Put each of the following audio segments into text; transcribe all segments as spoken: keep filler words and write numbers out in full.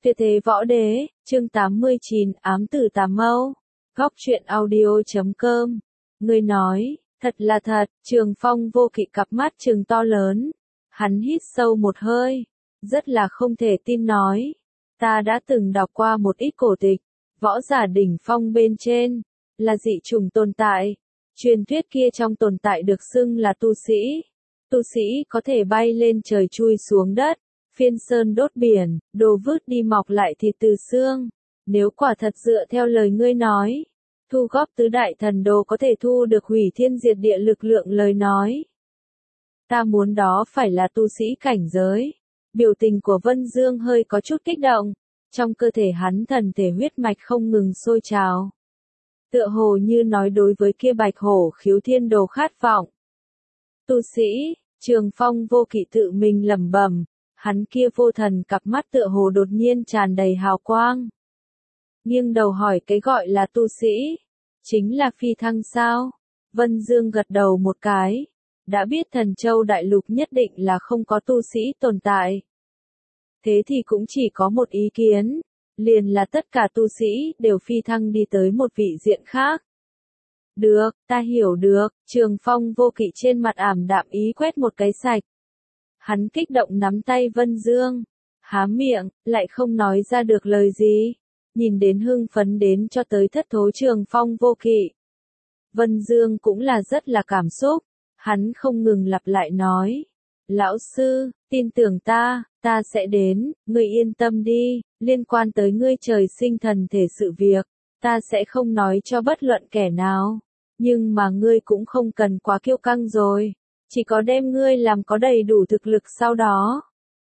Tuyệt thế võ đế, chương tám mươi chín, ám tử tà mâu. Góc truyện audio chấm com. Người nói, thật là thật, Trường Phong vô kỵ cặp mắt trừng to lớn. Hắn hít sâu một hơi, rất là không thể tin nói. Ta đã từng đọc qua một ít cổ tịch, võ giả đỉnh phong bên trên, là dị chủng tồn tại. Truyền thuyết kia trong tồn tại được xưng là tu sĩ. Tu sĩ có thể bay lên trời chui xuống đất, phiên sơn đốt biển, đồ vứt đi mọc lại thịt từ xương. Nếu quả thật dựa theo lời ngươi nói, thu góp tứ đại thần đồ có thể thu được hủy thiên diệt địa lực lượng lời nói. Ta muốn đó phải là tu sĩ cảnh giới. Biểu tình của Vân Dương hơi có chút kích động, trong cơ thể hắn thần thể huyết mạch không ngừng sôi trào. Tựa hồ như nói đối với kia bạch hổ khiếu thiên đồ khát vọng. Tu sĩ, Trường Phong vô kỵ tự mình lẩm bẩm, hắn kia vô thần cặp mắt tựa hồ đột nhiên tràn đầy hào quang. Nghiêng đầu hỏi cái gọi là tu sĩ, chính là phi thăng sao? Vân Dương gật đầu một cái, đã biết Thần Châu Đại Lục nhất định là không có tu sĩ tồn tại. Thế thì cũng chỉ có một ý kiến, liền là tất cả tu sĩ đều phi thăng đi tới một vị diện khác. Được, ta hiểu được, Trường Phong vô kỵ trên mặt ảm đạm ý quét một cái sạch. Hắn kích động nắm tay Vân Dương, há miệng, lại không nói ra được lời gì, nhìn đến hưng phấn đến cho tới thất thố Trường Phong vô kỵ. Vân Dương cũng là rất là cảm xúc, hắn không ngừng lặp lại nói, lão sư, tin tưởng ta, ta sẽ đến, ngươi yên tâm đi, liên quan tới ngươi trời sinh thần thể sự việc, ta sẽ không nói cho bất luận kẻ nào, nhưng mà ngươi cũng không cần quá kiêu căng rồi. Chỉ có đem ngươi làm có đầy đủ thực lực sau đó,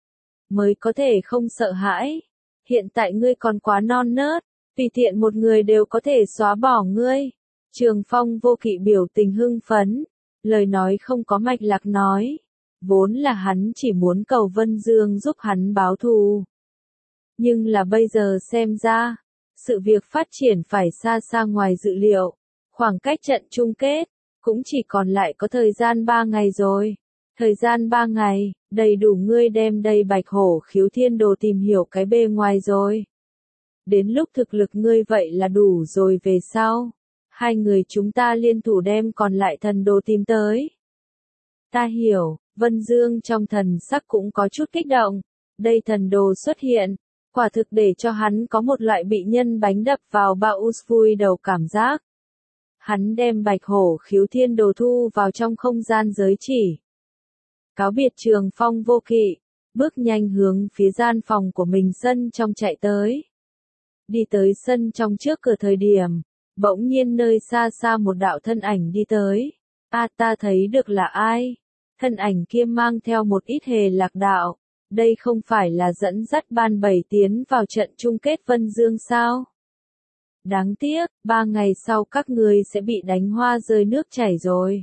mới có thể không sợ hãi. Hiện tại ngươi còn quá non nớt, tùy tiện một người đều có thể xóa bỏ ngươi. Trường Phong vô kỵ biểu tình hưng phấn, lời nói không có mạch lạc nói. Vốn là hắn chỉ muốn cầu Vân Dương giúp hắn báo thù. Nhưng là bây giờ xem ra, sự việc phát triển phải xa xa ngoài dự liệu. Khoảng cách trận chung kết cũng chỉ còn lại có thời gian ba ngày rồi. Thời gian ba ngày, đầy đủ ngươi đem đầy bạch hổ khiếu thiên đồ tìm hiểu cái bề ngoài rồi. Đến lúc thực lực ngươi vậy là đủ rồi về sau. Hai người chúng ta liên thủ đem còn lại thần đồ tìm tới. Ta hiểu, Vân Dương trong thần sắc cũng có chút kích động. Đây thần đồ xuất hiện, quả thực để cho hắn có một loại bị nhân bánh đập vào bạo vui đầu cảm giác. Hắn đem bạch hổ khiếu thiên đồ thu vào trong không gian giới chỉ. Cáo biệt Trường Phong vô kỵ, bước nhanh hướng phía gian phòng của mình sân trong chạy tới. Đi tới sân trong trước cửa thời điểm, bỗng nhiên nơi xa xa một đạo thân ảnh đi tới. A ta thấy được là ai? Thân ảnh kia mang theo một ít hề lạc đạo. Đây không phải là dẫn dắt ban bảy tiến vào trận chung kết Vân Dương sao? Đáng tiếc, ba ngày sau các ngươi sẽ bị đánh hoa rơi nước chảy rồi.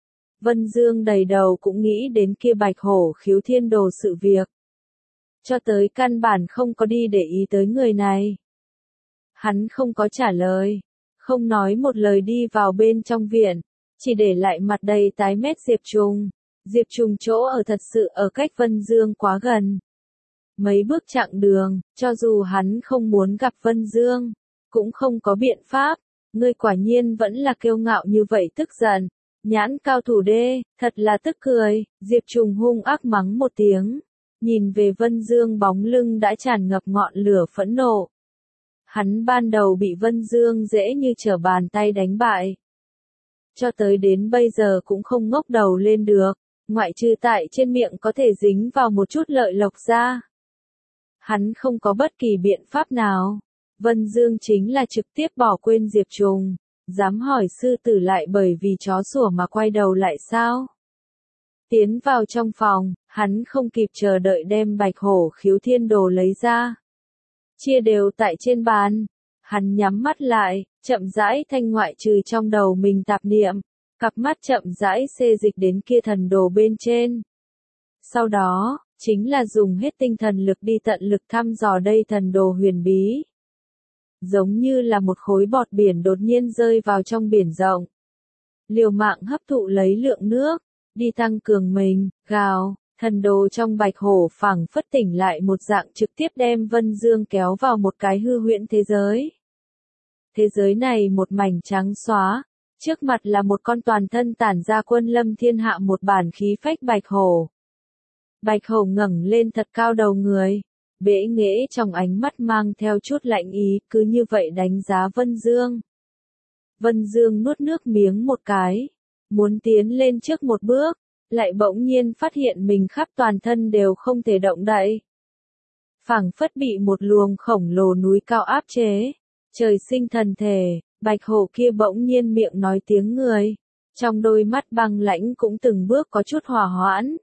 Vân Dương đầy đầu cũng nghĩ đến kia bạch hổ khiếu thiên đồ sự việc. Cho tới căn bản không có đi để ý tới người này. Hắn không có trả lời, không nói một lời đi vào bên trong viện, chỉ để lại mặt đầy tái mét Diệp Trùng. Diệp Trùng chỗ ở thật sự ở cách Vân Dương quá gần. Mấy bước chặng đường, cho dù hắn không muốn gặp Vân Dương, cũng không có biện pháp, ngươi quả nhiên vẫn là kiêu ngạo như vậy tức giận, nhãn cao thủ đê, thật là tức cười, Diệp Trùng hung ác mắng một tiếng, nhìn về Vân Dương bóng lưng đã tràn ngập ngọn lửa phẫn nộ. Hắn ban đầu bị Vân Dương dễ như trở bàn tay đánh bại. Cho tới đến bây giờ cũng không ngóc đầu lên được, ngoại trừ tại trên miệng có thể dính vào một chút lợi lộc ra. Hắn không có bất kỳ biện pháp nào. Vân Dương chính là trực tiếp bỏ quên Diệp Trùng, dám hỏi sư tử lại bởi vì chó sủa mà quay đầu lại sao? Tiến vào trong phòng, hắn không kịp chờ đợi đem bạch hổ khiếu thiên đồ lấy ra. Chia đều tại trên bàn, hắn nhắm mắt lại, chậm rãi thanh ngoại trừ trong đầu mình tạp niệm, cặp mắt chậm rãi xê dịch đến kia thần đồ bên trên. Sau đó, chính là dùng hết tinh thần lực đi tận lực thăm dò đây thần đồ huyền bí. Giống như là một khối bọt biển đột nhiên rơi vào trong biển rộng. Liều mạng hấp thụ lấy lượng nước, đi tăng cường mình, gào, Thần đồ trong bạch hổ phảng phất tỉnh lại một dạng trực tiếp đem Vân Dương kéo vào một cái hư huyễn thế giới. Thế giới này một mảnh trắng xóa, trước mặt là một con toàn thân tản ra quân lâm thiên hạ một bản khí phách bạch hổ. Bạch hổ ngẩng lên thật cao đầu người, bẽ nghễ trong ánh mắt mang theo chút lạnh ý, cứ như vậy đánh giá Vân Dương. Vân Dương nuốt nước miếng một cái, muốn tiến lên trước một bước, lại bỗng nhiên phát hiện mình khắp toàn thân đều không thể động đậy. Phảng phất bị một luồng khổng lồ núi cao áp chế, trời sinh thần thể, bạch hổ kia bỗng nhiên miệng nói tiếng người, trong đôi mắt băng lãnh cũng từng bước có chút hòa hoãn.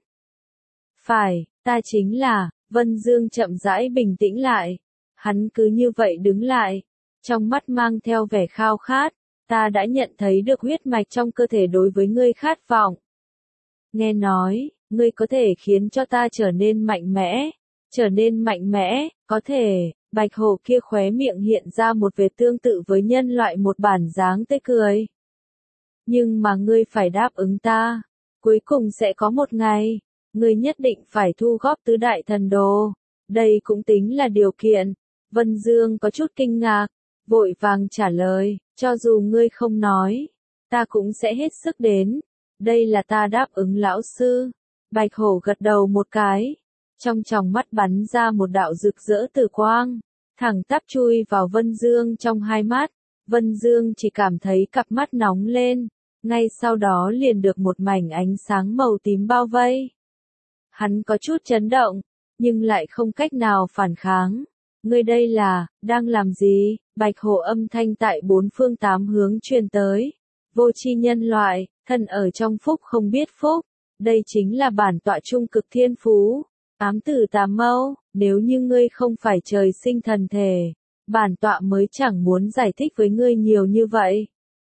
Phải, ta chính là, Vân Dương chậm rãi bình tĩnh lại, hắn cứ như vậy đứng lại, trong mắt mang theo vẻ khao khát, ta đã nhận thấy được huyết mạch trong cơ thể đối với ngươi khát vọng. Nghe nói, ngươi có thể khiến cho ta trở nên mạnh mẽ, trở nên mạnh mẽ, có thể, bạch hổ kia khóe miệng hiện ra một vẻ tương tự với nhân loại một bản dáng tươi cười. Nhưng mà ngươi phải đáp ứng ta, cuối cùng sẽ có một ngày, ngươi nhất định phải thu góp tứ đại thần đồ, đây cũng tính là điều kiện. Vân Dương có chút kinh ngạc, vội vàng trả lời, cho dù ngươi không nói, ta cũng sẽ hết sức đến. Đây là ta đáp ứng lão sư. Bạch hổ gật đầu một cái, trong tròng mắt bắn ra một đạo rực rỡ tử quang, thẳng tắp chui vào Vân Dương trong hai mắt. Vân Dương chỉ cảm thấy cặp mắt nóng lên, ngay sau đó liền được một mảnh ánh sáng màu tím bao vây. Hắn có chút chấn động, nhưng lại không cách nào phản kháng. Ngươi đây là, đang làm gì? Bạch hổ âm thanh tại bốn phương tám hướng truyền tới. Vô tri nhân loại, thân ở trong phúc không biết phúc. Đây chính là bản tọa trung cực thiên phú. Ám tử tà mâu, nếu như ngươi không phải trời sinh thần thể, bản tọa mới chẳng muốn giải thích với ngươi nhiều như vậy.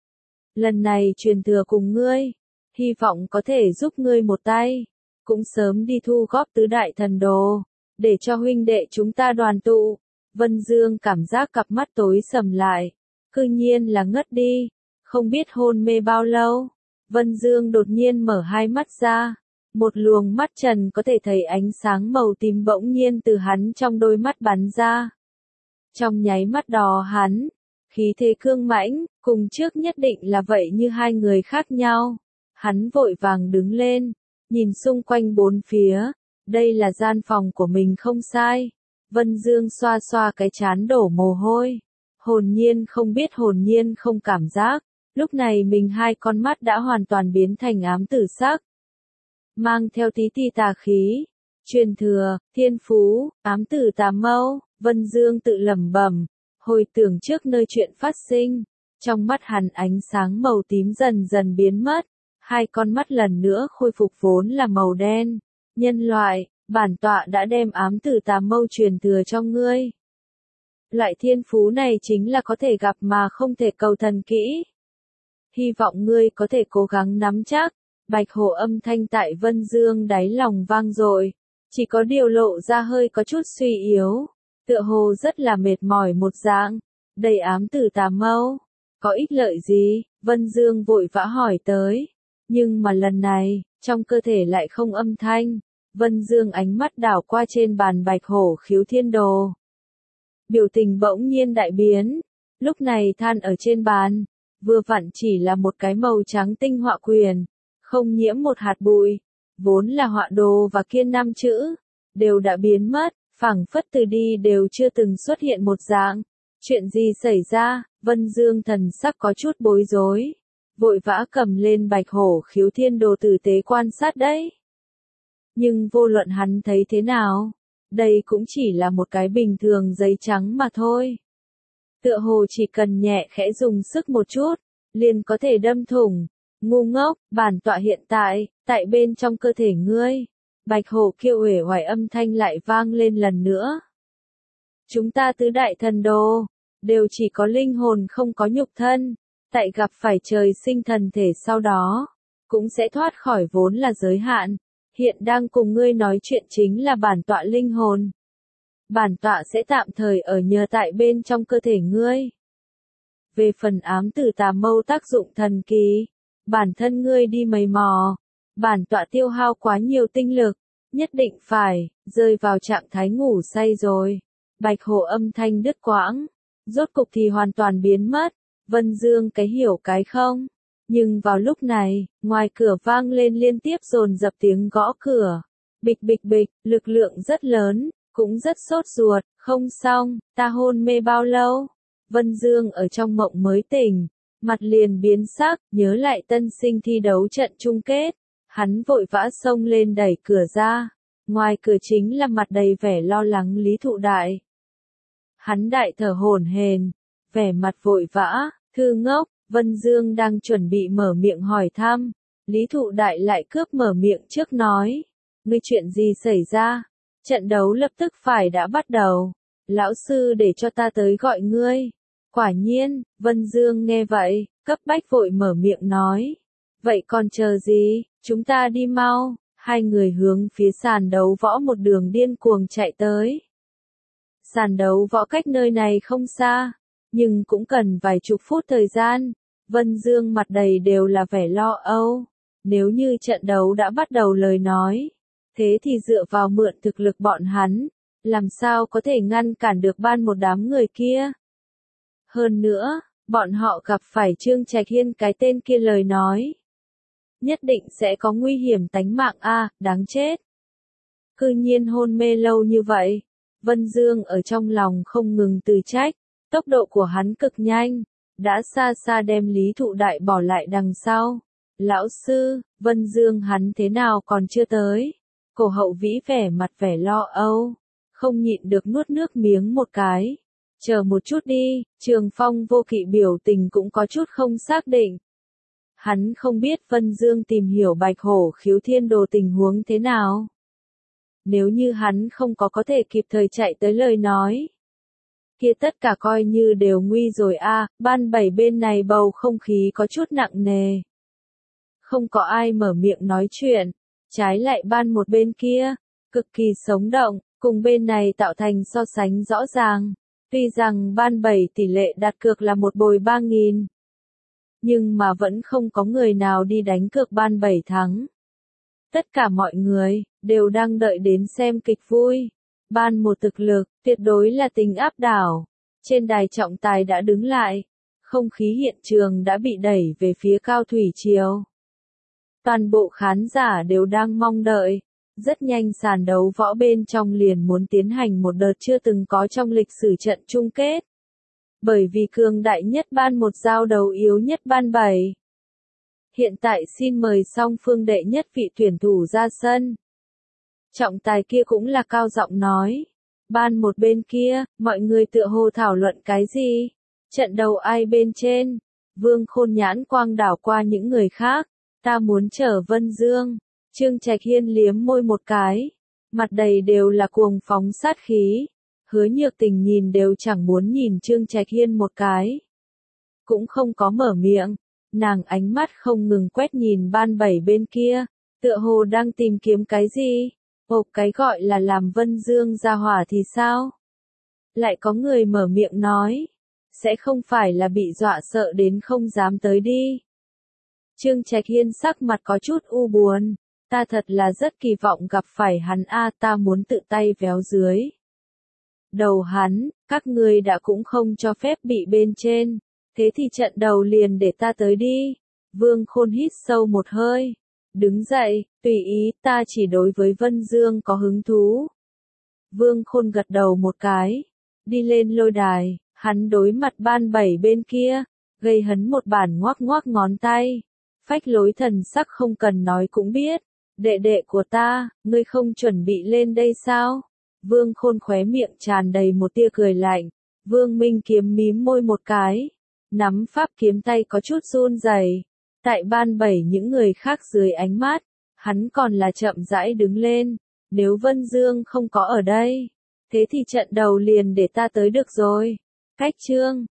Lần này truyền thừa cùng ngươi, hy vọng có thể giúp ngươi một tay, cũng sớm đi thu góp tứ đại thần đồ, để cho huynh đệ chúng ta đoàn tụ. Vân Dương cảm giác cặp mắt tối sầm lại, cư nhiên là ngất đi, không biết hôn mê bao lâu. Vân Dương đột nhiên mở hai mắt ra, một luồng mắt trần có thể thấy ánh sáng màu tím bỗng nhiên từ hắn trong đôi mắt bắn ra. Trong nháy mắt đó hắn, khí thế cương mãnh, cùng trước nhất định là vậy như hai người khác nhau. Hắn vội vàng đứng lên, nhìn xung quanh bốn phía, đây là gian phòng của mình không sai. Vân Dương xoa xoa cái trán đổ mồ hôi, hồn nhiên không biết hồn nhiên không cảm giác, lúc này mình hai con mắt đã hoàn toàn biến thành ám tử sắc. Mang theo tí ti tà khí, truyền thừa, thiên phú, ám tử tà mâu, Vân Dương tự lẩm bẩm, hồi tưởng trước nơi chuyện phát sinh, trong mắt hắn ánh sáng màu tím dần dần biến mất, hai con mắt lần nữa khôi phục vốn là màu đen. Nhân loại, bản tọa đã đem ám tử tà mâu truyền thừa cho ngươi. Loại thiên phú này chính là có thể gặp mà không thể cầu thần kỹ. Hy vọng ngươi có thể cố gắng nắm chắc. Bạch hổ âm thanh tại Vân Dương đáy lòng vang dội, chỉ có điều lộ ra hơi có chút suy yếu, tựa hồ rất là mệt mỏi một dạng. Đầy ám tử tà mâu, có ích lợi gì? Vân Dương vội vã hỏi tới, nhưng mà lần này, trong cơ thể lại không âm thanh. Vân Dương ánh mắt đảo qua trên bàn bạch hổ khiếu thiên đồ. Biểu tình bỗng nhiên đại biến, lúc này than ở trên bàn, vừa vặn chỉ là một cái màu trắng tinh họa quyền, không nhiễm một hạt bụi, vốn là họa đồ và kiên năm chữ, đều đã biến mất, phảng phất từ đi đều chưa từng xuất hiện một dạng. Chuyện gì xảy ra? Vân Dương thần sắc có chút bối rối, vội vã cầm lên bạch hổ khiếu thiên đồ tử tế quan sát đấy. Nhưng vô luận hắn thấy thế nào, đây cũng chỉ là một cái bình thường giấy trắng mà thôi. Tựa hồ chỉ cần nhẹ khẽ dùng sức một chút, liền có thể đâm thủng. Ngu ngốc, bản tọa hiện tại, tại bên trong cơ thể ngươi. Bạch hổ kêu uể oải âm thanh lại vang lên lần nữa. Chúng ta tứ đại thần đồ, đều chỉ có linh hồn không có nhục thân, tại gặp phải trời sinh thần thể sau đó, cũng sẽ thoát khỏi vốn là giới hạn. Hiện đang cùng ngươi nói chuyện chính là bản tọa linh hồn. Bản tọa sẽ tạm thời ở nhờ tại bên trong cơ thể ngươi. Về phần ám tử tà mâu tác dụng thần kỳ, bản thân ngươi đi mày mò, bản tọa tiêu hao quá nhiều tinh lực, Nhất định phải, rơi vào trạng thái ngủ say rồi. Bạch Hổ âm thanh đứt quãng, rốt cục thì hoàn toàn biến mất. Vân Dương cái hiểu cái không. Nhưng vào lúc này, ngoài cửa vang lên liên tiếp dồn dập tiếng gõ cửa. Bịch bịch bịch, lực lượng rất lớn, cũng rất sốt ruột, không xong, ta hôn mê bao lâu? Vân Dương ở trong mộng mới tỉnh, mặt liền biến sắc, nhớ lại tân sinh thi đấu trận chung kết. Hắn vội vã xông lên đẩy cửa ra, ngoài cửa chính là mặt đầy vẻ lo lắng Lý Thụ Đại. Hắn đại thở hổn hển, vẻ mặt vội vã, thư ngốc, Vân Dương đang chuẩn bị mở miệng hỏi thăm, Lý Thụ Đại lại cướp mở miệng trước nói, ngươi chuyện gì xảy ra? Trận đấu lập tức phải đã bắt đầu, lão sư để cho ta tới gọi ngươi. Quả nhiên, Vân Dương nghe vậy, cấp bách vội mở miệng nói, vậy còn chờ gì, chúng ta đi mau. Hai người hướng phía sàn đấu võ một đường điên cuồng chạy tới. Sàn đấu võ cách nơi này không xa, nhưng cũng cần vài chục phút thời gian. Vân Dương mặt đầy đều là vẻ lo âu. Nếu như trận đấu đã bắt đầu lời nói, thế thì dựa vào mượn thực lực bọn hắn, làm sao có thể ngăn cản được ban một đám người kia. Hơn nữa, bọn họ gặp phải Trương Trạch Hiên cái tên kia lời nói. Nhất định sẽ có nguy hiểm tánh mạng a, à, đáng chết. Cư nhiên hôn mê lâu như vậy. Vân Dương ở trong lòng không ngừng từ trách, tốc độ của hắn cực nhanh, đã xa xa đem Lý Thụ Đại bỏ lại đằng sau. Lão sư, Vân Dương hắn thế nào còn chưa tới? Cổ Hậu Vĩ vẻ mặt vẻ lo âu, không nhịn được nuốt nước miếng một cái. Chờ một chút đi, Trường Phong Vô Kỵ biểu tình cũng có chút không xác định. Hắn không biết Vân Dương tìm hiểu Bạch Hổ khiếu thiên đồ tình huống thế nào. Nếu như hắn không có có thể kịp thời chạy tới lời nói, kia tất cả coi như đều nguy rồi a. À, ban bảy bên này bầu không khí có chút nặng nề. Không có ai mở miệng nói chuyện, trái lại ban một bên kia, cực kỳ sống động, cùng bên này tạo thành so sánh rõ ràng. Tuy rằng ban bảy tỷ lệ đặt cược là một bồi ba nghìn, nhưng mà vẫn không có người nào đi đánh cược ban bảy thắng. Tất cả mọi người đều đang đợi đến xem kịch vui. Ban một thực lực, tuyệt đối là tình áp đảo. Trên đài trọng tài đã đứng lại, không khí hiện trường đã bị đẩy về phía cao thủy triều. Toàn bộ khán giả đều đang mong đợi. Rất nhanh sàn đấu võ bên trong liền muốn tiến hành một đợt chưa từng có trong lịch sử trận chung kết. Bởi vì cường đại nhất ban một giao đấu yếu nhất ban bảy. Hiện tại xin mời song phương đệ nhất vị tuyển thủ ra sân. Trọng tài kia cũng là cao giọng nói. Ban một bên kia, mọi người tựa hồ thảo luận cái gì? Trận đầu ai bên trên? Vương Khôn nhãn quang đảo qua những người khác. Ta muốn chở Vân Dương. Trương Trạch Hiên liếm môi một cái. Mặt đầy đều là cuồng phóng sát khí. Hứa Nhược Tình nhìn đều chẳng muốn nhìn Trương Trạch Hiên một cái. Cũng không có mở miệng. Nàng ánh mắt không ngừng quét nhìn ban bảy bên kia. Tựa hồ đang tìm kiếm cái gì? Ồ, cái gọi là làm Vân Dương ra hỏa thì sao? Lại có người mở miệng nói. Sẽ không phải là bị dọa sợ đến không dám tới đi. Trương Trạch Hiên sắc mặt có chút u buồn. Ta thật là rất kỳ vọng gặp phải hắn a, ta muốn tự tay véo dưới đầu hắn, các ngươi đã cũng không cho phép bị bên trên. Thế thì trận đầu liền để ta tới đi. Vương Khôn hít sâu một hơi. Đứng dậy, tùy ý, ta chỉ đối với Vân Dương có hứng thú. Vương Khôn gật đầu một cái. Đi lên lôi đài, hắn đối mặt ban bảy bên kia. Gây hấn một bản ngoác ngoác ngón tay. Phách lối thần sắc không cần nói cũng biết. Đệ đệ của ta, ngươi không chuẩn bị lên đây sao? Vương Khôn khóe miệng tràn đầy một tia cười lạnh. Vương Minh Kiếm mím môi một cái. Nắm pháp kiếm tay có chút run rẩy. Tại ban bảy những người khác dưới ánh mắt, hắn còn là chậm rãi đứng lên. Nếu Vân Dương không có ở đây, thế thì trận đầu liền để ta tới được rồi. Cách chương